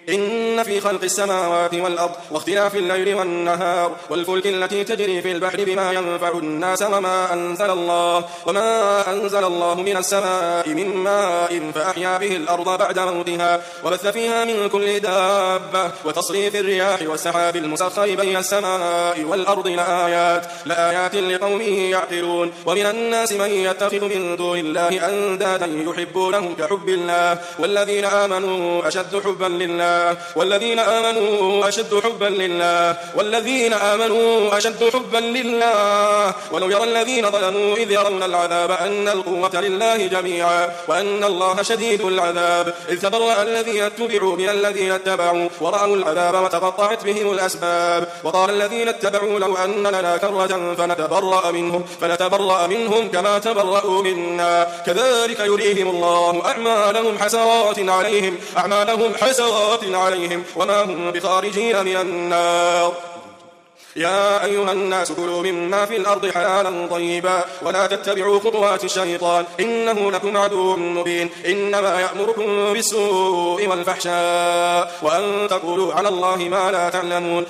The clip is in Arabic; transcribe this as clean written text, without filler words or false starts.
إن في خلق السماوات والأرض واختلاف الليل والنهار والفلك التي تجري في البحر بما ينفع الناس وما أنزل الله من السماء من ماء فأحيا به الأرض بعد موتها وبث فيها من كل دابة وتصريف الرياح والسحاب المسخر بين السماء والأرض لآيات لقوم يعقلون. ومن الناس من يتخذ من دون الله أندادا يحبونهم كحب الله والذين آمنوا أشد حبا لله ولو يرى الذين ظلموا إذ يرون العذاب أن القوة لله جميعا وأن الله شديد العذاب إذ تبرأ الذين اتبعوا من الذين اتبعوا ورأوا العذاب وتقطعت بهم الأسباب وقال الذين اتبعوا لو أن لنا كرة فنتبرأ منهم كما تبرأوا منا كذلك يريهم الله أعمالهم حسرات عليهم وما هم بخارجين من النار. يا أيها الناس كلوا مما في الأرض حلالا طيبا ولا تتبعوا خطوات الشيطان إنه لكم عدو مبين إنما يأمركم بالسوء والفحشاء وأن تقولوا على الله ما لا تعلمون